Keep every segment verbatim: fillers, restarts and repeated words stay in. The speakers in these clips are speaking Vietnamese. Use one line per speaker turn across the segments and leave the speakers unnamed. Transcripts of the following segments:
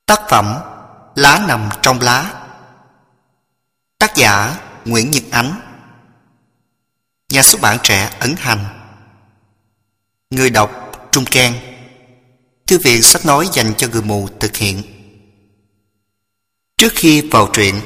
Tác phẩm Lá nằm trong lá. Tác giả Nguyễn Nhật Ánh. Nhà xuất bản Trẻ Ấn Hành. Người đọc Trung Can. Thư viện sách nói dành cho người mù thực hiện. Trước khi vào truyện,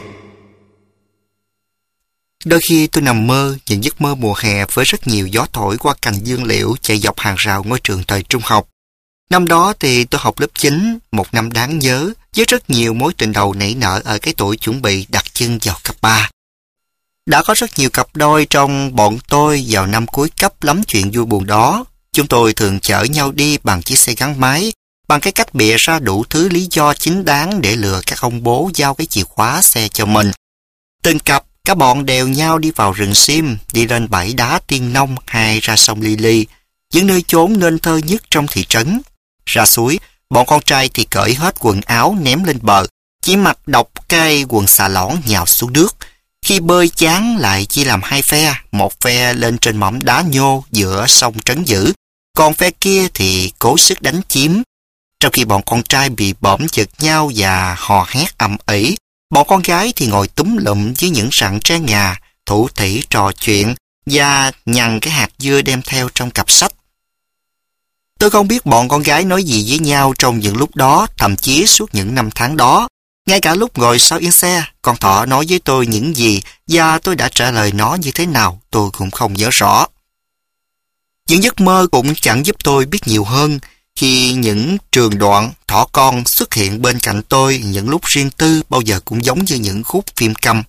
đôi khi tôi nằm mơ những giấc mơ mùa hè với rất nhiều gió thổi qua cành dương liễu chạy dọc hàng rào ngôi trường thời trung học. Năm đó thì tôi học lớp chín, một năm đáng nhớ, với rất nhiều mối tình đầu nảy nở ở cái tuổi chuẩn bị đặt chân vào cấp ba. Đã có rất nhiều cặp đôi trong bọn tôi vào năm cuối cấp lắm chuyện vui buồn đó. Chúng tôi thường chở nhau đi bằng chiếc xe gắn máy, bằng cái cách bịa ra đủ thứ lý do chính đáng để lừa các ông bố giao cái chìa khóa xe cho mình. Từng cặp, các bọn đèo nhau đi vào rừng sim, đi lên bãi đá Tiên Nông hay ra sông Li Li, những nơi chốn nên thơ nhất trong thị trấn. Ra suối, bọn con trai thì cởi hết quần áo ném lên bờ, chỉ mặc độc cái quần xà lõn nhào xuống nước. Khi bơi chán lại chia làm hai phe, một phe lên trên mỏm đá nhô giữa sông trấn giữ, còn phe kia thì cố sức đánh chiếm. Trong khi bọn con trai bị bõm giật nhau và hò hét ầm ĩ, bọn con gái thì ngồi túm lụm với những rặng tre ngà, thủ thỉ trò chuyện và nhằn cái hạt dưa đem theo trong cặp sách. Tôi không biết bọn con gái nói gì với nhau trong những lúc đó, thậm chí suốt những năm tháng đó. Ngay cả lúc ngồi sau yên xe, con thỏ nói với tôi những gì và tôi đã trả lời nó như thế nào, tôi cũng không nhớ rõ. Những giấc mơ cũng chẳng giúp tôi biết nhiều hơn. Khi những trường đoạn thỏ con xuất hiện bên cạnh tôi, những lúc riêng tư bao giờ cũng giống như những khúc phim câm.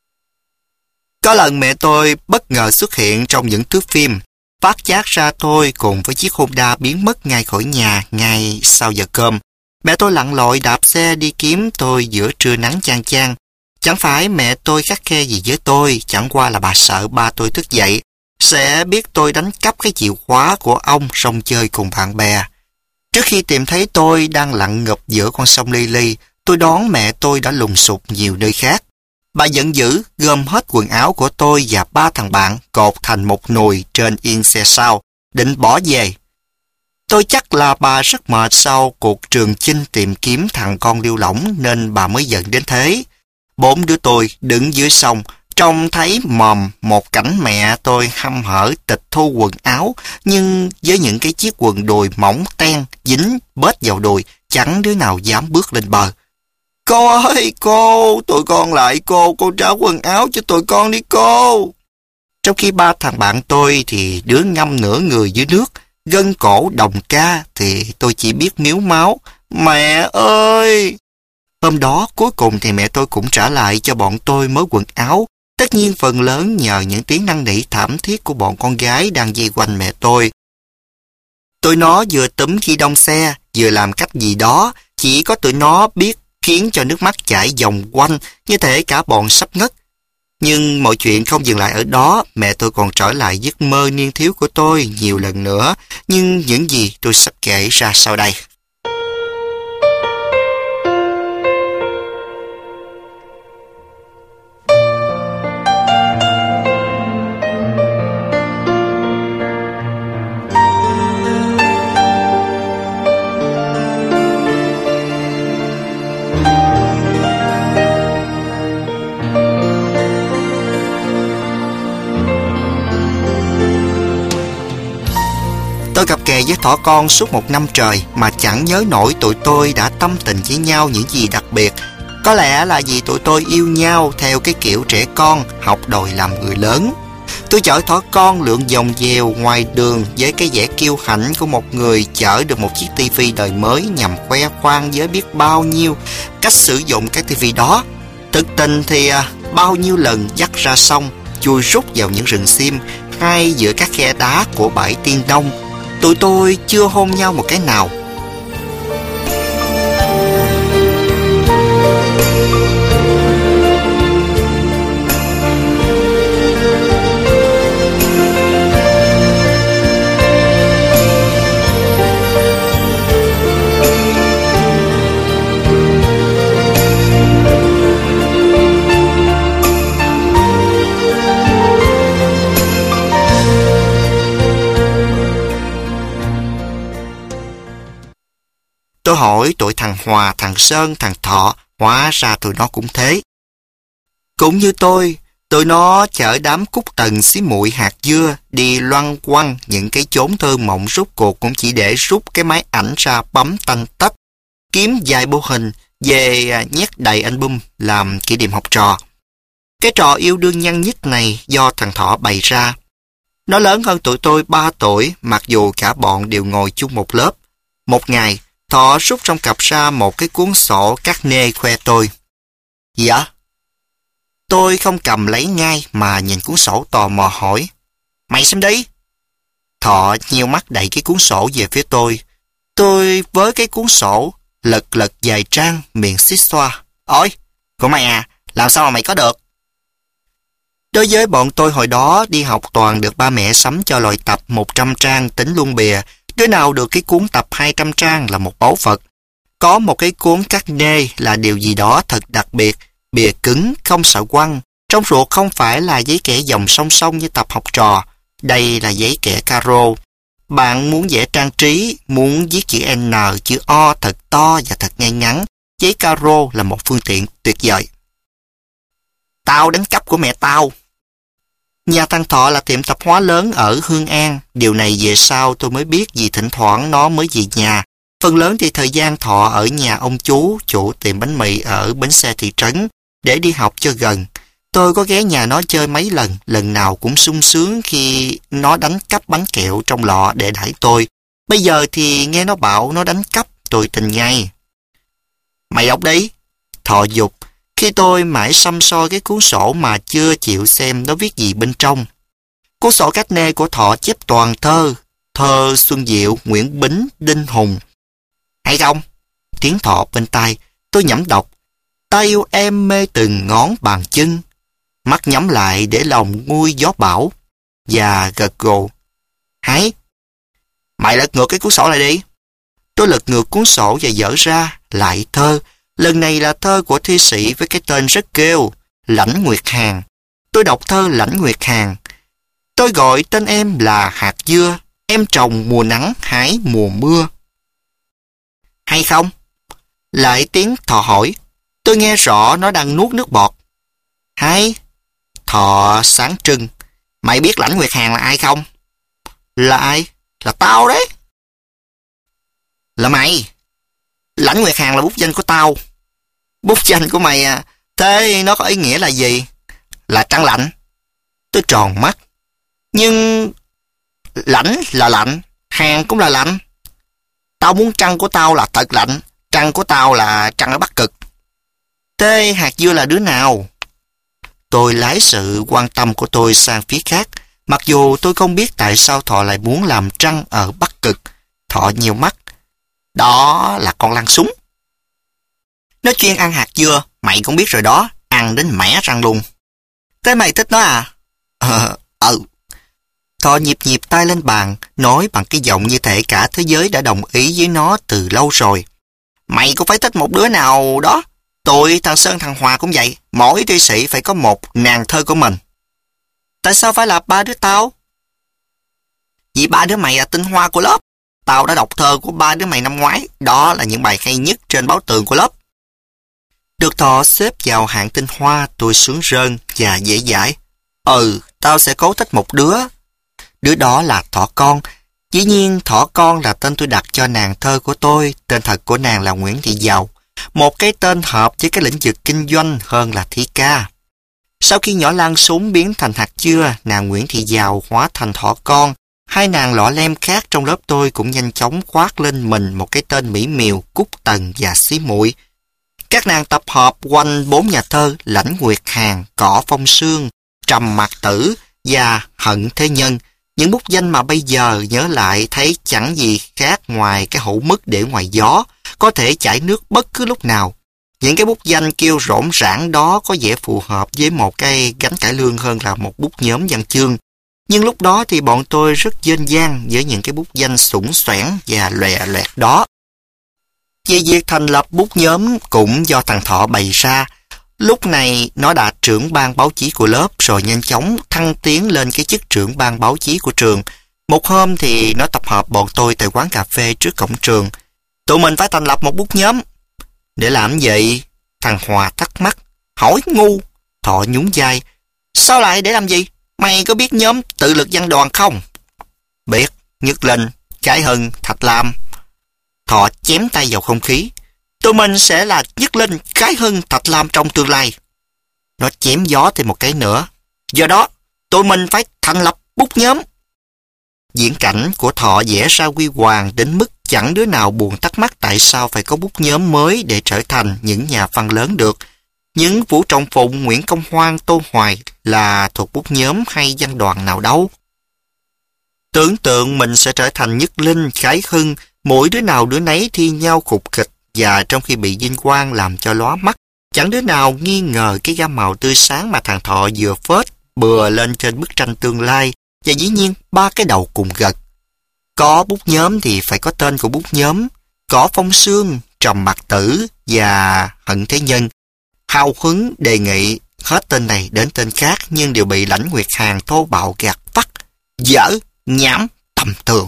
Có lần mẹ tôi bất ngờ xuất hiện trong những thước phim, phát chát ra tôi cùng với chiếc Honda biến mất ngay khỏi nhà ngay sau giờ cơm. Mẹ tôi lặn lội đạp xe đi kiếm tôi giữa trưa nắng chang chang. Chẳng phải mẹ tôi khắt khe gì với tôi, chẳng qua là bà sợ ba tôi thức dậy sẽ biết tôi đánh cắp cái chìa khóa của ông rong chơi cùng bạn bè. Trước khi tìm thấy tôi đang lặn ngập giữa con sông Li Li, tôi đoán mẹ tôi đã lùng sục nhiều nơi khác. Bà giận dữ gom hết quần áo của tôi và ba thằng bạn cột thành một nùi trên yên xe sau, định bỏ về. Tôi chắc là bà rất mệt sau cuộc trường chinh tìm kiếm thằng con liêu lỏng nên bà mới giận đến thế. Bốn đứa tôi đứng dưới sông, trông thấy mòm một cảnh mẹ tôi hăm hở tịch thu quần áo, nhưng với những cái chiếc quần đùi mỏng ten dính bết vào đùi, chẳng đứa nào dám bước lên bờ. Cô ơi, cô, tụi con lại cô, cô tráo quần áo cho tụi con đi cô. Trong khi ba thằng bạn tôi thì đứa ngâm nửa người dưới nước, gân cổ đồng ca, thì tôi chỉ biết miếu máu. Mẹ ơi! Hôm đó cuối cùng thì mẹ tôi cũng trả lại cho bọn tôi mớ quần áo, tất nhiên phần lớn nhờ những tiếng năn nỉ thảm thiết của bọn con gái đang vây quanh mẹ tôi. Tụi nó vừa túm khi đông xe, vừa làm cách gì đó, chỉ có tụi nó biết khiến cho nước mắt chảy vòng quanh, như thể cả bọn sắp ngất. Nhưng mọi chuyện không dừng lại ở đó, mẹ tôi còn trở lại giấc mơ niên thiếu của tôi nhiều lần nữa, nhưng những gì tôi sắp kể ra sau đây. Tôi cặp kè với thỏ con suốt một năm trời mà chẳng nhớ nổi tụi tôi đã tâm tình với nhau những gì đặc biệt. Có lẽ là vì tụi tôi yêu nhau theo cái kiểu trẻ con, học đòi làm người lớn. Tôi chở thỏ con lượn vòng dèo ngoài đường với cái vẻ kiêu hãnh của một người chở được một chiếc tivi đời mới nhằm khoe khoang với biết bao nhiêu cách sử dụng cái tivi đó. Thực tình thì à, bao nhiêu lần dắt ra sông, chui rút vào những rừng sim hay giữa các khe đá của bãi Tiên Nông, tụi tôi chưa hôn nhau một cái nào. Hòa, thằng Sơn, thằng Thọ, hóa ra tụi nó cũng thế. Cũng như tôi, tụi nó chở đám cúc tần xí muội hạt dưa đi loăng quăng những cái chốn thơ mộng, rút cuộc cũng chỉ để rút cái máy ảnh ra bấm tanh tách, kiếm vài bộ hình về nhét đầy album làm kỷ niệm học trò. Cái trò yêu đương nhăn nhít này do thằng Thọ bày ra. Nó lớn hơn tụi tôi ba tuổi, mặc dù cả bọn đều ngồi chung một lớp. Một ngày, Thọ rút trong cặp ra một cái cuốn sổ cắt nê khoe tôi. Dạ? Tôi không cầm lấy ngay mà nhìn cuốn sổ tò mò hỏi. Mày xem đi. Thọ nheo mắt đẩy cái cuốn sổ về phía tôi. Tôi với cái cuốn sổ, lật lật vài trang, miệng xít xoa. Ôi, của mày à, làm sao mà mày có được? Đối với bọn tôi hồi đó đi học toàn được ba mẹ sắm cho loại tập một trăm trang tính luôn bìa. Đứa nào được cái cuốn tập hai trăm trang là một báu vật. Có một cái cuốn cắt nê là điều gì đó thật đặc biệt. Bìa cứng, không sợ quăng. Trong ruột không phải là giấy kẻ dòng song song như tập học trò. Đây là giấy kẻ caro. Bạn muốn vẽ trang trí, muốn viết chữ N, chữ O thật to và thật ngay ngắn. Giấy caro là một phương tiện tuyệt vời. Tao đánh cắp của mẹ tao. Nhà thằng Thọ là tiệm tạp hóa lớn ở Hương An. Điều này về sau tôi mới biết vì thỉnh thoảng nó mới về nhà. Phần lớn thì thời gian Thọ ở nhà ông chú, chủ tiệm bánh mì ở bến xe thị trấn, để đi học cho gần. Tôi có ghé nhà nó chơi mấy lần, lần nào cũng sung sướng khi nó đánh cắp bánh kẹo trong lọ để đãi tôi. Bây giờ thì nghe nó bảo nó đánh cắp, tôi tin ngay. Mày đọc đi. Thọ giục. Khi tôi mãi săm soi cái cuốn sổ mà chưa chịu xem nó viết gì bên trong. Cuốn sổ cách nê của Thọ chép toàn thơ. Thơ Xuân Diệu, Nguyễn Bính, Đinh Hùng. Hay không? Tiếng Thọ bên tai. Tôi nhẩm đọc. Ta yêu em mê từng ngón bàn chân. Mắt nhắm lại để lòng nguôi gió bão. Và gật gù. Hay. Mày lật ngược cái cuốn sổ lại đi. Tôi lật ngược cuốn sổ và dở ra. Lại thơ. Lần này là thơ của thi sĩ với cái tên rất kêu. Lãnh Nguyệt Hàn. Tôi đọc thơ Lãnh Nguyệt Hàn. Tôi gọi tên em là hạt dưa. Em trồng mùa nắng, hái mùa mưa. Hay không? Lại tiếng Thọ hỏi. Tôi nghe rõ nó đang nuốt nước bọt. Hay. Thọ sáng trưng. Mày biết Lãnh Nguyệt Hàn là ai không? Là ai? Là tao đấy. Là mày. Lãnh Nguyệt Hàn là bút danh của tao. Bút danh của mày à? Thế nó có ý nghĩa là gì? Là trăng lạnh. Tôi tròn mắt. Nhưng Lãnh là lạnh, Hàn cũng là lạnh. Tao muốn trăng của tao là thật lạnh. Trăng của tao là trăng ở Bắc Cực. Thế hạt dưa là đứa nào? Tôi lái sự quan tâm của tôi sang phía khác. Mặc dù tôi không biết tại sao Thọ lại muốn làm trăng ở Bắc Cực. Thọ nhiều mắt. Đó là con lăng súng. Nó chuyên ăn hạt dưa. Mày cũng biết rồi đó. Ăn đến mẻ răng luôn. Thế mày thích nó à? Ờ, ừ. Thọ nhịp nhịp tay lên bàn, nói bằng cái giọng như thể cả thế giới đã đồng ý với nó từ lâu rồi. Mày cũng phải thích một đứa nào đó. Tôi, thằng Sơn, thằng Hòa cũng vậy. Mỗi thi sĩ phải có một nàng thơ của mình. Tại sao phải là ba đứa tao? Vì ba đứa mày là tinh hoa của lớp. Tao đã đọc thơ của ba đứa mày năm ngoái. Đó là những bài hay nhất trên báo tường của lớp. Được Thọ xếp vào hạng tinh hoa, tôi sướng rơn và dễ dãi. Ừ, tao sẽ cố thích một đứa. Đứa đó là Thỏ Con. Dĩ nhiên Thỏ Con là tên tôi đặt cho nàng thơ của tôi. Tên thật của nàng là Nguyễn Thị Giàu. Một cái tên hợp với cái lĩnh vực kinh doanh hơn là thi ca. Sau khi nhỏ Lan súng biến thành hạt dưa, nàng Nguyễn Thị Giàu hóa thành Thỏ Con. Hai nàng lọ lem khác trong lớp tôi cũng nhanh chóng khoác lên mình một cái tên mỹ miều, Cúc Tần và Xí Muội. Các nàng tập hợp quanh bốn nhà thơ Lãnh Nguyệt Hàn, Cỏ Phong Sương, Trầm Mạc Tử và Hận Thế Nhân. Những bút danh mà bây giờ nhớ lại thấy chẳng gì khác ngoài cái hũ mứt để ngoài gió, có thể chảy nước bất cứ lúc nào. Những cái bút danh kêu rỗn rãng đó có vẻ phù hợp với một cái gánh cải lương hơn là một bút nhóm văn chương. Nhưng lúc đó thì bọn tôi rất dên dang với những cái bút danh sủng soẻn và lòe loẹt đó. Về việc thành lập bút nhóm cũng do thằng Thọ bày ra. Lúc này nó đã trưởng ban báo chí của lớp rồi nhanh chóng thăng tiến lên cái chức trưởng ban báo chí của trường. Một hôm thì nó tập hợp bọn tôi tại quán cà phê trước cổng trường. Tụi mình phải thành lập một bút nhóm. Để làm vậy? Thằng Hòa thắc mắc. Hỏi ngu. Thọ nhún vai. Sao lại để làm gì? Mày có biết nhóm tự lực văn đoàn không? Biết. Nhất Linh, Cái Hưng, Thạch Lam. Thọ chém tay vào không khí. Tụi mình sẽ là Nhất Linh, Cái Hưng, Thạch Lam trong tương lai. Nó chém gió thêm một cái nữa. Do đó, tụi mình phải thành lập bút nhóm. Diễn cảnh của Thọ vẽ ra huy hoàng đến mức chẳng đứa nào buồn thắc mắc tại sao phải có bút nhóm mới để trở thành những nhà văn lớn được. Những Vũ Trọng Phụng, Nguyễn Công Hoan, Tô Hoài là thuộc bút nhóm hay văn đoàn nào đâu. Tưởng tượng mình sẽ trở thành Nhất Linh, Cái Hưng, mỗi đứa nào đứa nấy thi nhau khục khịch, và trong khi bị vinh quang làm cho lóa mắt, chẳng đứa nào nghi ngờ cái gam màu tươi sáng mà thằng Thọ vừa phết bừa lên trên bức tranh tương lai, và dĩ nhiên ba cái đầu cùng gật. Có bút nhóm thì phải có tên của bút nhóm. Có Phong Sương, Trầm Mặc Tử và Hận Thế Nhân. Hào hứng đề nghị hết tên này đến tên khác, nhưng đều bị Lãnh Nguyệt Hàn thô bạo gạt vắt. Dở, nhảm, tầm thường.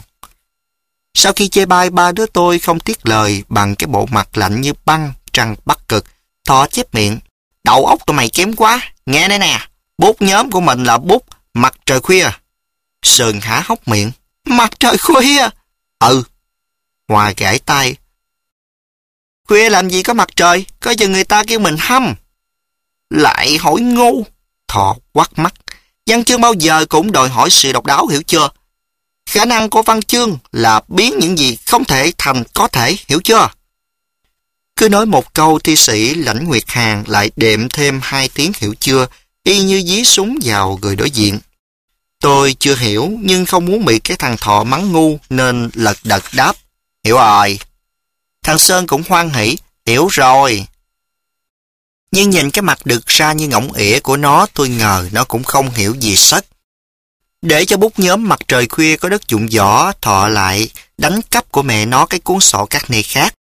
Sau khi chê bai ba đứa tôi không tiếc lời bằng cái bộ mặt lạnh như băng, trăng Bắc Cực, Thọ chép miệng. Đầu óc tụi mày kém quá. Nghe đây nè, bút nhóm của mình là bút Mặt Trời Khuya. Sơn há hốc miệng. Mặt trời khuya? Ừ. Hòa gãi tay. Khuya làm gì có mặt trời, có chừng người ta kêu mình hâm. Lại hỏi ngu. Thọ quắt mắt. Văn chương bao giờ cũng đòi hỏi sự độc đáo, hiểu chưa? Khả năng của văn chương là biến những gì không thể thành có thể, hiểu chưa? Cứ nói một câu, thi sĩ Lãnh Nguyệt Hàn lại đệm thêm hai tiếng hiểu chưa, y như dí súng vào người đối diện. Tôi chưa hiểu, nhưng không muốn bị cái thằng Thọ mắng ngu, nên lật đật đáp. Hiểu rồi. Thằng Sơn cũng hoan hỉ. Hiểu rồi. Nhưng nhìn cái mặt đực ra như ngỗng ỉa của nó, tôi ngờ nó cũng không hiểu gì sất. Để cho bút nhóm Mặt Trời Khuya có đất dụng võ, Thọ lại đánh cắp của mẹ nó cái cuốn sổ các nơi khác.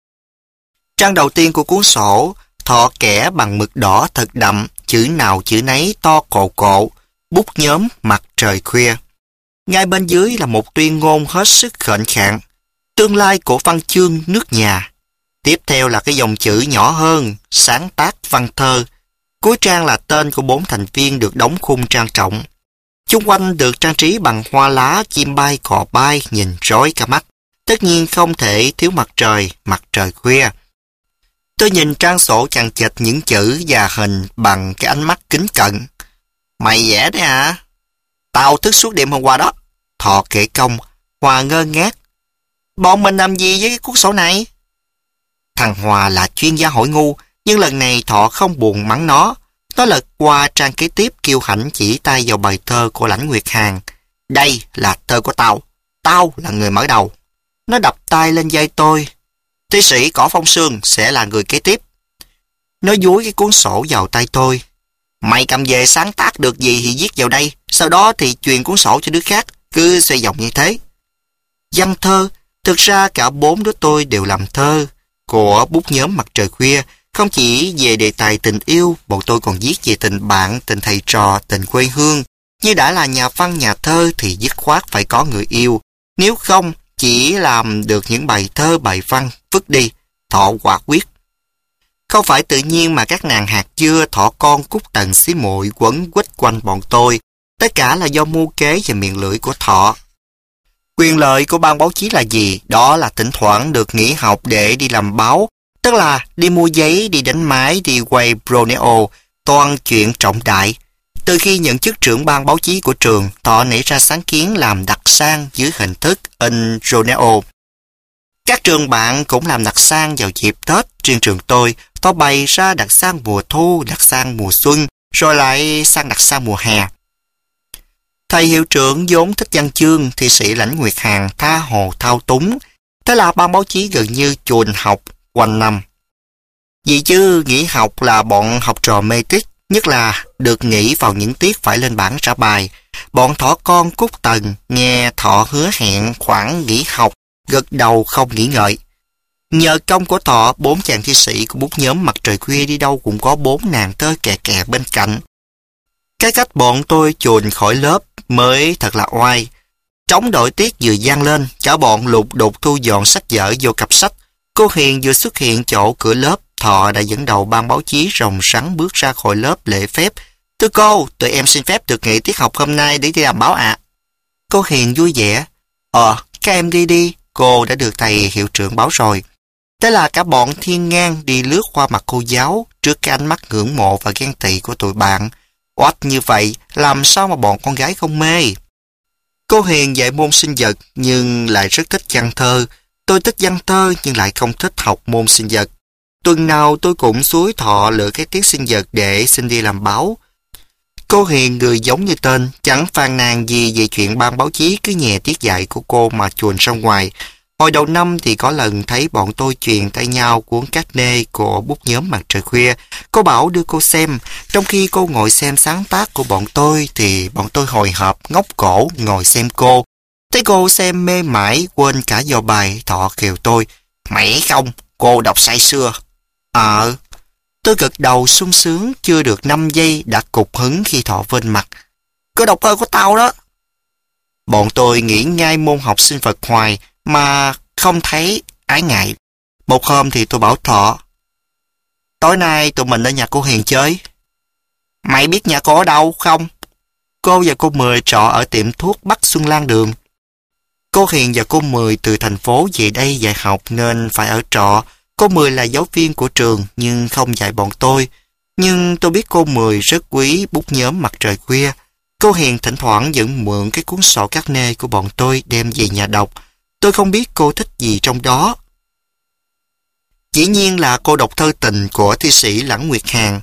Trang đầu tiên của cuốn sổ, Thọ kẻ bằng mực đỏ thật đậm, chữ nào chữ nấy to cộ cộ, bút nhóm Mặt Trời Khuya. Ngay bên dưới là một tuyên ngôn hết sức khệnh khạng, tương lai của văn chương nước nhà. Tiếp theo là cái dòng chữ nhỏ hơn, sáng tác văn thơ. Cuối trang là tên của bốn thành viên được đóng khung trang trọng. Chung quanh được trang trí bằng hoa lá, chim bay, cò bay, nhìn rối cả mắt. Tất nhiên không thể thiếu mặt trời, Mặt Trời Khuya. Tôi nhìn trang sổ chằng chịt những chữ và hình bằng cái ánh mắt kính cận. Mày vẽ đấy hả? Tao thức suốt đêm hôm qua đó. Thọ kể công. Hòa ngơ ngác. Bọn mình làm gì với cái cuốn sổ này? Thằng Hòa là chuyên gia hỏi ngu, nhưng lần này Thọ không buồn mắng nó. Nó lật qua trang kế tiếp, kiêu hãnh chỉ tay vào bài thơ của Lãnh Nguyệt Hàn. Đây là thơ của tao. Tao là người mở đầu. Nó đập tay lên vai tôi. Thi sĩ Cỏ Phong Sương sẽ là người kế tiếp. Nó dúi cái cuốn sổ vào tay tôi. Mày cầm về sáng tác được gì thì viết vào đây, sau đó thì truyền cuốn sổ cho đứa khác, cứ xoay vòng như thế. Văn thơ, thực ra cả bốn đứa tôi đều làm thơ của bút nhóm Mặt Trời Khuya. Không chỉ về đề tài tình yêu, bọn tôi còn viết về tình bạn, tình thầy trò, tình quê hương. Như đã là nhà văn nhà thơ thì dứt khoát phải có người yêu. Nếu không, chỉ làm được những bài thơ bài văn, vứt đi. Thọ quả quyết. Không phải tự nhiên mà các nàng hạt dưa, thỏ con, cúc tần, xí muội quấn quýt quanh bọn tôi. Tất cả là do mưu kế và miệng lưỡi của Thọ. Quyền lợi của ban báo chí là gì? Đó là thỉnh thoảng được nghỉ học để đi làm báo. Tức là đi mua giấy, đi đánh máy, đi quay Bruneo, toàn chuyện trọng đại. Từ khi nhận chức trưởng ban báo chí của trường, Thọ nảy ra sáng kiến làm đặc sang dưới hình thức in Bruneo. Các trường bạn cũng làm đặc sang vào dịp Tết. Riêng trường tôi, Thọ bày ra đặc sang mùa thu, đặc sang mùa xuân, rồi lại sang đặc sang mùa hè. Thầy hiệu trưởng vốn thích văn chương, thi sĩ Lãnh Nguyệt Hàn tha hồ thao túng. Thế là ban báo chí gần như chuồn học quanh năm. Vì chứ nghỉ học là bọn học trò mê tít, nhất là được nghỉ vào những tiết phải lên bảng trả bài. Bọn thỏ con Cúc Tần nghe Thọ hứa hẹn khoảng nghỉ học, gật đầu không nghĩ ngợi. Nhờ công của Thọ, bốn chàng thi sĩ của bút nhóm Mặt Trời Khuya đi đâu cũng có bốn nàng tơ kè kè bên cạnh. Cái cách bọn tôi chuồn khỏi lớp mới thật là oai. Trống đội tiết vừa vang lên, cả bọn lục đục thu dọn sách vở vô cặp sách. Cô Hiền vừa xuất hiện chỗ cửa lớp, Thọ đã dẫn đầu ban báo chí rồng rắn bước ra khỏi lớp lễ phép. Thưa cô, tụi em xin phép được nghỉ tiết học hôm nay để đi làm báo ạ. Cô Hiền vui vẻ. Ờ, các em đi đi, cô đã được thầy hiệu trưởng báo rồi. Thế là cả bọn thiên ngang đi lướt qua mặt cô giáo trước cái ánh mắt ngưỡng mộ và ghen tị của tụi bạn. Oách như vậy, làm sao mà bọn con gái không mê? Cô Hiền dạy môn sinh vật nhưng lại rất thích văn thơ. Tôi thích văn thơ nhưng lại không thích học môn sinh vật. Tuần nào tôi cũng xúi Thọ lựa cái tiết sinh vật để xin đi làm báo. Cô Hiền người giống như tên, chẳng phàn nàn gì về chuyện ban báo chí cứ nhè tiết dạy của cô mà chuồn ra ngoài. Hồi đầu năm thì có lần thấy bọn tôi truyền tay nhau cuốn cát nê của bút nhóm Mặt Trời Khuya. Cô bảo đưa cô xem, trong khi cô ngồi xem sáng tác của bọn tôi thì bọn tôi hồi hộp ngóc cổ ngồi xem cô. Thấy cô xem mê mải quên cả dò bài, Thọ khều tôi. Mày không, cô đọc say sưa. Ờ, tôi gật đầu sung sướng chưa được năm giây đã cục hứng khi Thọ vênh mặt. Cô đọc thơ của tao đó. Bọn tôi nghĩ ngay môn học sinh vật hoài mà không thấy ái ngại. Một hôm thì tôi bảo Thọ, tối nay tụi mình ở nhà cô Hiền chơi. Mày biết nhà cô ở đâu không? Cô và cô Mười trọ ở tiệm thuốc Bắc Xuân Lan Đường. Cô Hiền và cô Mười từ thành phố về đây dạy học nên phải ở trọ. Cô Mười là giáo viên của trường nhưng không dạy bọn tôi. Nhưng tôi biết cô Mười rất quý bút nhóm Mặt Trời Khuya. Cô Hiền thỉnh thoảng vẫn mượn cái cuốn sổ cát nê của bọn tôi đem về nhà đọc. Tôi không biết cô thích gì trong đó. Dĩ nhiên là cô đọc thơ tình của thi sĩ Lãng Nguyệt Hàn.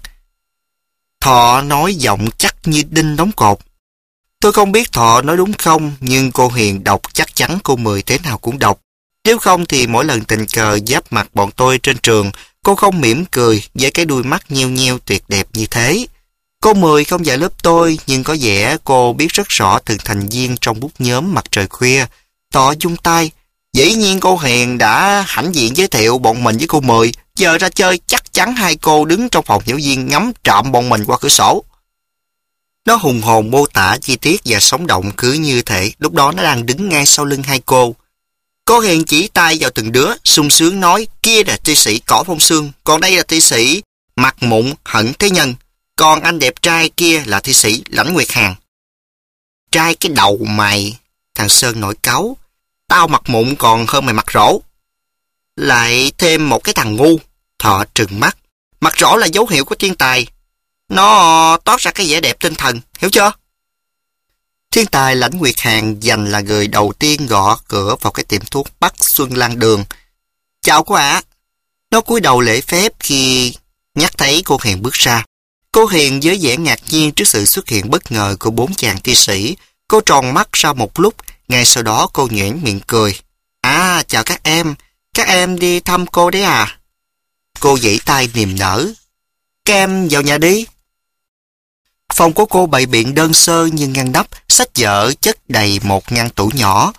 Thọ nói giọng chắc như đinh đóng cột. Tôi không biết Thọ nói đúng không, nhưng cô Hiền đọc chắc chắn cô Mười thế nào cũng đọc. Nếu không thì mỗi lần tình cờ giáp mặt bọn tôi trên trường, cô không mỉm cười với cái đuôi mắt nheo nheo tuyệt đẹp như thế. Cô Mười không dạy lớp tôi, nhưng có vẻ cô biết rất rõ từng thành viên trong bút nhóm Mặt Trời Khuya. Thọ dung tay. Dĩ nhiên cô Hiền đã hãnh diện giới thiệu bọn mình với cô Mười. Giờ ra chơi chắc chắn hai cô đứng trong phòng giáo viên ngắm trộm bọn mình qua cửa sổ. Nó hùng hồn mô tả chi tiết và sống động cứ như thể lúc đó nó đang đứng ngay sau lưng hai cô. Cô Hiền chỉ tay vào từng đứa, sung sướng nói, kia là thi sĩ Cỏ Phong Sương, còn đây là thi sĩ Mặt Mụn Hận Thế Nhân, còn anh đẹp trai kia là thi sĩ Lãnh Nguyệt Hàn. Trai cái đầu mày, thằng Sơn nổi cáu, tao mặt mụn còn hơn mày mặt rỗ. Lại thêm một cái thằng ngu. Thọ trừng mắt. Mặt rỗ là dấu hiệu của thiên tài. Nó toát ra cái vẻ đẹp tinh thần, hiểu chưa? Thiên tài Lãnh Nguyệt Hàn dành là người đầu tiên gõ cửa vào cái tiệm thuốc Bắc Xuân Lan Đường. Chào cô ạ. Nó cúi đầu lễ phép khi nhắc thấy cô Hiền bước ra. Cô Hiền với vẻ ngạc nhiên trước sự xuất hiện bất ngờ của bốn chàng thi sĩ. Cô tròn mắt ra một lúc, ngay sau đó cô nhếch miệng cười. À, chào các em. Các em đi thăm cô đấy à? Cô giãy tay niềm nở. Các em vào nhà đi. Phòng của cô bày biện đơn sơ nhưng ngăn nắp, sách vở chất đầy một ngăn tủ nhỏ.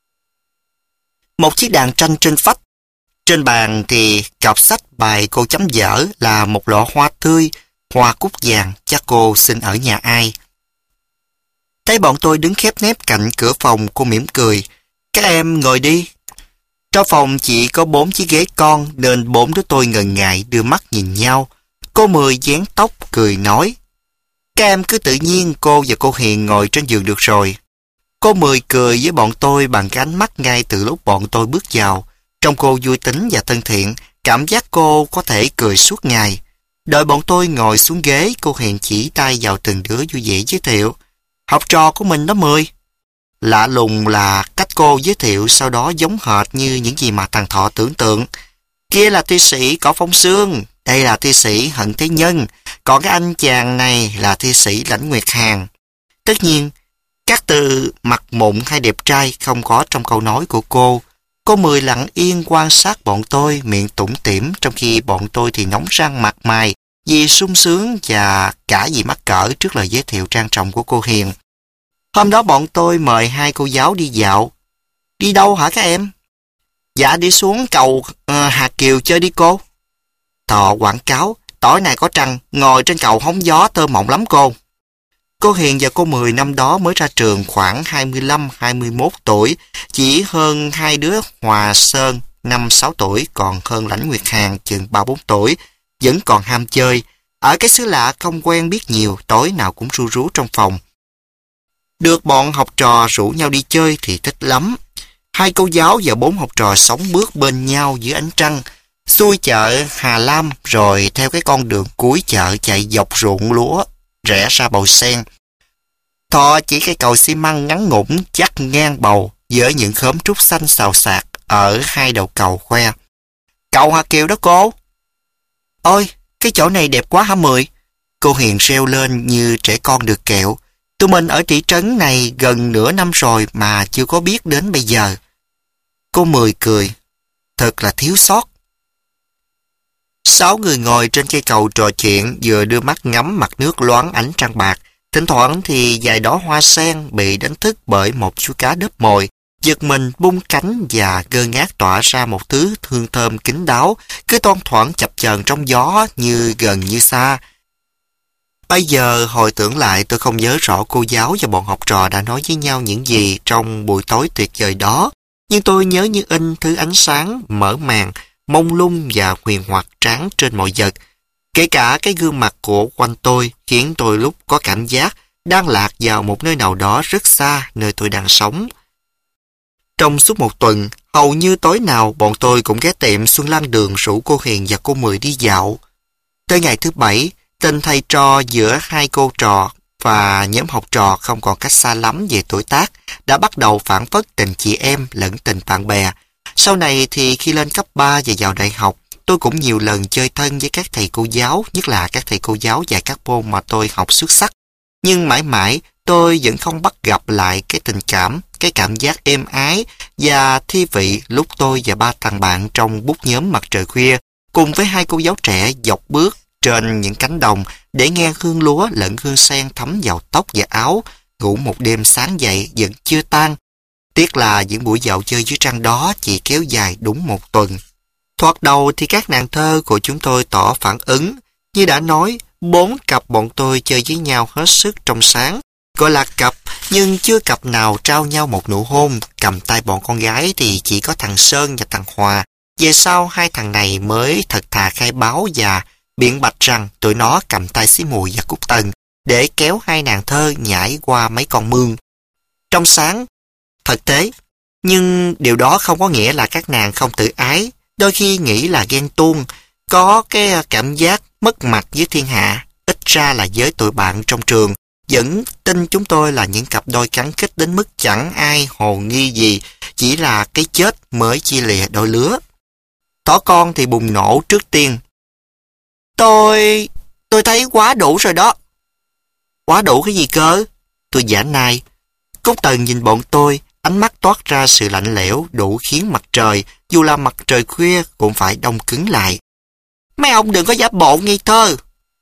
Một chiếc đàn tranh trên vách. Trên bàn thì cặp sách bài cô chấm dở là một lọ hoa tươi, hoa cúc vàng, chắc cô xin ở nhà ai. Thấy bọn tôi đứng khép nép cạnh cửa phòng, cô mỉm cười. Các em ngồi đi. Trong phòng chỉ có bốn chiếc ghế con nên bốn đứa tôi ngần ngại đưa mắt nhìn nhau. Cô Mười dán tóc cười nói. Các em cứ tự nhiên cô và cô Hiền ngồi trên giường được rồi. Cô Mười cười với bọn tôi bằng cái ánh mắt ngay từ lúc bọn tôi bước vào. Trông cô vui tính và thân thiện, cảm giác cô có thể cười suốt ngày. Đợi bọn tôi ngồi xuống ghế, cô Hiền chỉ tay vào từng đứa vui vẻ giới thiệu. Học trò của mình đó Mười. Lạ lùng là cách cô giới thiệu sau đó giống hệt như những gì mà thằng Thọ tưởng tượng. Kia là thi sĩ Cỏ Phong Sương, đây là thi sĩ Hận Thế Nhân, còn cái anh chàng này là thi sĩ Lãnh Nguyệt Hàn. Tất nhiên, các từ mặt mụn hay đẹp trai không có trong câu nói của cô. Cô Mười lặng yên quan sát bọn tôi, miệng tủm tỉm, trong khi bọn tôi thì nóng răng mặt mày vì sung sướng và cả vì mắc cỡ trước lời giới thiệu trang trọng của cô Hiền. Hôm đó bọn tôi mời hai cô giáo đi dạo. Đi đâu hả các em? Dạ đi xuống cầu uh, Hà Kiều chơi đi cô. Thọ quảng cáo, tối nay có trăng, ngồi trên cầu hóng gió thơ mộng lắm cô. Cô Hiền và cô Mười năm đó mới ra trường khoảng hai mươi lăm hai mươi mốt tuổi, chỉ hơn hai đứa Hòa Sơn năm sáu tuổi, còn hơn Lãnh Nguyệt Hàn chừng ba bốn tuổi, vẫn còn ham chơi. Ở cái xứ lạ không quen biết nhiều, tối nào cũng ru rú trong phòng. Được bọn học trò rủ nhau đi chơi thì thích lắm. Hai cô giáo và bốn học trò sống bước bên nhau dưới ánh trăng, xuôi chợ Hà Lam rồi theo cái con đường cuối chợ chạy dọc ruộng lúa, rẽ ra bầu sen. Thọ chỉ cây cầu xi măng ngắn ngủn chắc ngang bầu với những khóm trúc xanh xào xạc ở hai đầu cầu khoe. Cầu Hoa Kiều đó cô. Ôi, cái chỗ này đẹp quá hả Mười? Cô Hiền reo lên như trẻ con được kẹo. Tụi mình ở thị trấn này gần nửa năm rồi mà chưa có biết đến bây giờ. Cô Mười cười. Thật là thiếu sót. Sáu người ngồi trên cây cầu trò chuyện, vừa đưa mắt ngắm mặt nước loáng ánh trăng bạc. Thỉnh thoảng thì vài đóa hoa sen bị đánh thức bởi một chú cá đớp mồi, giật mình bung cánh và ngơ ngác tỏa ra một thứ hương thơm kín đáo, cứ toan thoảng chập chờn trong gió như gần như xa. Bây giờ hồi tưởng lại, tôi không nhớ rõ cô giáo và bọn học trò đã nói với nhau những gì trong buổi tối tuyệt vời đó, nhưng tôi nhớ như in thứ ánh sáng mở màn, mông lung và huyền hoặc tráng trên mọi vật. Kể cả cái gương mặt của quanh tôi khiến tôi lúc có cảm giác đang lạc vào một nơi nào đó rất xa nơi tôi đang sống. Trong suốt một tuần, hầu như tối nào bọn tôi cũng ghé tiệm Xuân Lan Đường rủ cô Hiền và cô Mười đi dạo. Tới ngày thứ bảy, tình thầy trò giữa hai cô trò và nhóm học trò không còn cách xa lắm về tuổi tác đã bắt đầu phảng phất tình chị em lẫn tình bạn bè. Sau này thì khi lên cấp ba và vào đại học, tôi cũng nhiều lần chơi thân với các thầy cô giáo, nhất là các thầy cô giáo dạy các môn mà tôi học xuất sắc. Nhưng mãi mãi tôi vẫn không bắt gặp lại cái tình cảm, cái cảm giác êm ái và thi vị lúc tôi và ba thằng bạn trong bút nhóm Mặt Trời Khuya cùng với hai cô giáo trẻ dọc bước trên những cánh đồng để nghe hương lúa lẫn hương sen thấm vào tóc và áo, ngủ một đêm sáng dậy vẫn chưa tan. Tiếc là những buổi dạo chơi dưới trăng đó chỉ kéo dài đúng một tuần. Thoạt đầu thì các nàng thơ của chúng tôi tỏ phản ứng. Như đã nói, bốn cặp bọn tôi chơi với nhau hết sức trong sáng. Gọi là cặp, nhưng chưa cặp nào trao nhau một nụ hôn. Cầm tay bọn con gái thì chỉ có thằng Sơn và thằng Hòa. Về sau hai thằng này mới thật thà khai báo và biện bạch rằng tụi nó cầm tay Xí Mùi và Cúc Tần để kéo hai nàng thơ nhảy qua mấy con mương. Trong sáng, thật thế, nhưng điều đó không có nghĩa là các nàng không tự ái. Đôi khi nghĩ là ghen tuông, có cái cảm giác mất mặt với thiên hạ, ít ra là với tụi bạn trong trường, vẫn tin chúng tôi là những cặp đôi cắn kích đến mức chẳng ai hồ nghi gì, chỉ là cái chết mới chia lìa đôi lứa. Thỏ con thì bùng nổ trước tiên. Tôi... tôi thấy quá đủ rồi đó. Quá đủ cái gì cơ? Tôi giả nai. Cúc Tần nhìn bọn tôi, ánh mắt toát ra sự lạnh lẽo đủ khiến mặt trời, dù là mặt trời khuya, cũng phải đông cứng lại. Mấy ông đừng có giả bộ ngây thơ.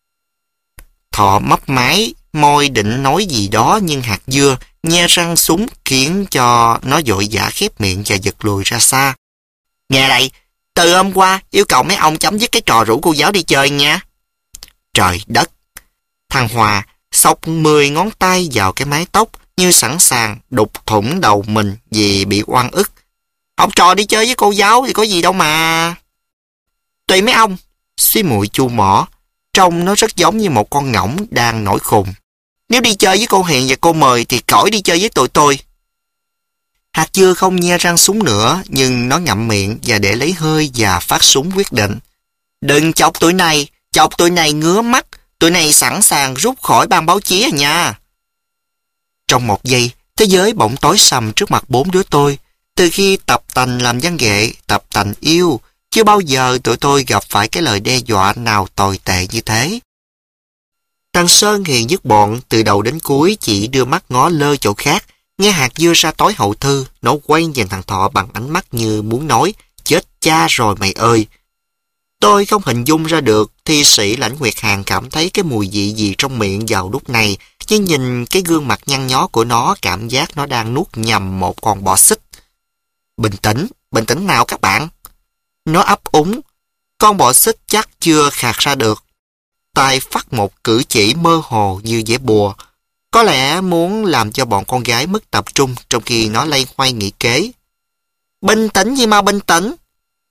Thọ mấp máy, môi định nói gì đó nhưng hạt dưa, nhe răng súng khiến cho nó vội vã khép miệng và giật lùi ra xa. Nghe đây, từ hôm qua yêu cầu mấy ông chấm dứt cái trò rủ cô giáo đi chơi nha. Trời đất. Thằng Hòa xộc mười ngón tay vào cái mái tóc như sẵn sàng đục thủng đầu mình vì bị oan ức. Học trò đi chơi với cô giáo thì có gì đâu mà. Tùy mấy ông. Xí Muội chu mỏ, trông nó rất giống như một con ngỗng đang nổi khùng. Nếu đi chơi với cô Hiền và cô Mời thì khỏi đi chơi với tụi tôi. Hạt dưa không nhe răng súng nữa, nhưng nó ngậm miệng và để lấy hơi và phát súng quyết định. Đừng chọc tụi này, chọc tụi này ngứa mắt, tụi này sẵn sàng rút khỏi ban báo chí à nha. Trong một giây, thế giới bỗng tối sầm trước mặt bốn đứa tôi. Từ khi tập tành làm văn nghệ, tập tành yêu, chưa bao giờ tụi tôi gặp phải cái lời đe dọa nào tồi tệ như thế. Thằng Sơn hiền nhất bọn, từ đầu đến cuối chỉ đưa mắt ngó lơ chỗ khác. Nghe hạt dưa ra tối hậu thư, nó quay nhìn thằng Thọ bằng ánh mắt như muốn nói, chết cha rồi mày ơi. Tôi không hình dung ra được thi sĩ Lãnh Nguyệt Hàn cảm thấy cái mùi vị gì trong miệng vào lúc này, nhưng nhìn cái gương mặt nhăn nhó của nó, cảm giác nó đang nuốt nhầm một con bọ xích. Bình tĩnh, bình tĩnh nào các bạn. Nó ấp úng, con bọ xích chắc chưa khạc ra được. Tai phát một cử chỉ mơ hồ như vẽ bùa, có lẽ muốn làm cho bọn con gái mất tập trung trong khi nó loay hoay nghĩ kế. Bình tĩnh gì mà bình tĩnh.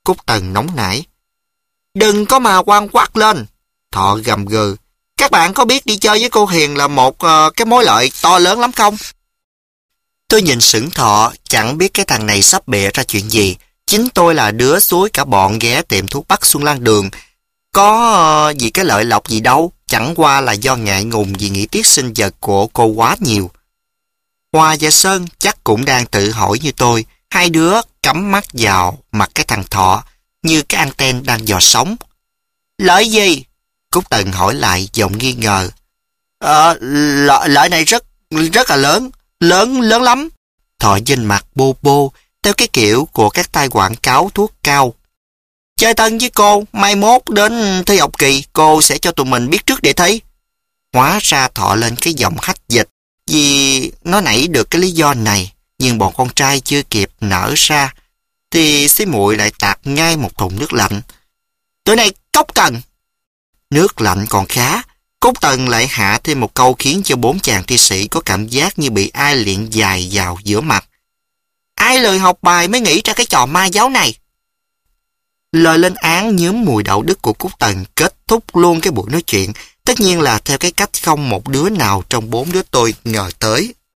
Cúc Tần nóng nảy. Đừng có mà quan quát lên. Thọ gầm gừ. Các bạn có biết đi chơi với cô Hiền là một uh, cái mối lợi to lớn lắm không? Tôi nhìn sững Thọ, chẳng biết cái thằng này sắp bịa ra chuyện gì. Chính tôi là đứa xúi cả bọn ghé tiệm thuốc bắc Xuân Lan Đường. Có uh, gì cái lợi lộc gì đâu, chẳng qua là do ngại ngùng vì nghĩ tiết sinh vật của cô quá nhiều. Hoa và Sơn chắc cũng đang tự hỏi như tôi. Hai đứa cắm mắt vào mặt cái thằng Thọ như cái anten đang dò sóng. Lợi gì? Cúc Tần hỏi lại giọng nghi ngờ. Ờ, lợi, lợi này rất rất là lớn, lớn lớn lắm. Thọ trên mặt bô bô theo cái kiểu của các tay quảng cáo thuốc cao. Chơi thân với cô, mai mốt đến thi học kỳ cô sẽ cho tụi mình biết trước để thấy. Hóa ra Thọ lên cái giọng hách dịch vì nó nảy được cái lý do này, nhưng bọn con trai chưa kịp nở ra thì xí muội lại tạt ngay một thùng nước lạnh. Tụi này Cốc Tần. Nước lạnh còn khá, Cốc Tần lại hạ thêm một câu khiến cho bốn chàng thi sĩ có cảm giác như bị ai liệng dài vào giữa mặt. Ai lười học bài mới nghĩ ra cái trò ma giáo này. Lời lên án nhuốm mùi đạo đức của Cúc Tần kết thúc luôn cái buổi nói chuyện, tất nhiên là theo cái cách không một đứa nào trong bốn đứa tôi ngờ tới.